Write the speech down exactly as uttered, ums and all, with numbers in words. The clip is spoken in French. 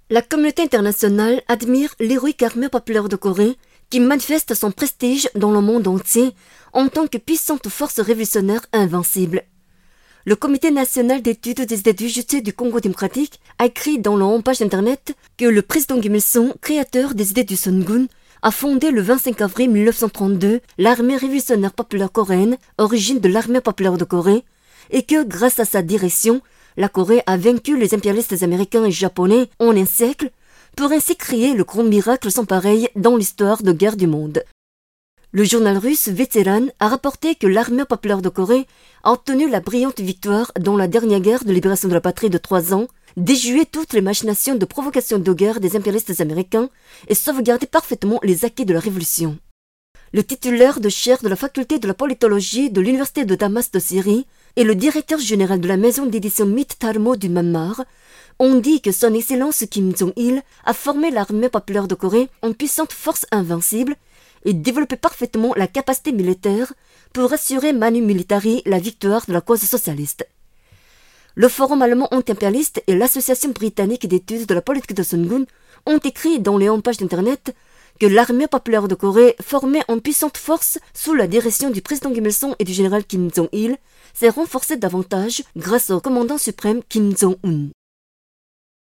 La communauté internationale admire l'héroïque armée populaire de Corée qui manifeste son prestige dans le monde entier en tant que puissante force révolutionnaire invincible. Le Comité national d'études des idées du Jutsu du Congo démocratique a écrit dans leur page internet que le président Kim Il-sung, créateur des idées du Songun, a fondé le vingt-cinq avril mille neuf cent trente-deux l'armée révolutionnaire populaire coréenne, origine de l'armée populaire de Corée, et que grâce à sa direction, la Corée a vaincu les impérialistes américains et japonais en un siècle, pour ainsi créer le grand miracle sans pareil dans l'histoire de guerre du monde. Le journal russe Vétéran a rapporté que l'armée populaire de Corée a obtenu la brillante victoire dans la dernière guerre de libération de la patrie de trois ans, déjoué toutes les machinations de provocation de guerre des impérialistes américains et sauvegardé parfaitement les acquis de la révolution. Le titulaire de chaire de la faculté de la politologie de l'université de Damas de Syrie et le directeur général de la maison d'édition Mythe Talmo du Myanmar ont dit que son excellence Kim Jong-il a formé l'armée populaire de Corée en puissante force invincible et développé parfaitement la capacité militaire pour assurer manu militari la victoire de la cause socialiste. Le Forum allemand anti-impérialiste et l'Association britannique d'études de la politique de Songun ont écrit dans les pages d'internet que l'armée populaire de Corée, formée en puissante force sous la direction du président Kim Il-sung et du général Kim Jong-il, s'est renforcée davantage grâce au commandant suprême Kim Jong-un.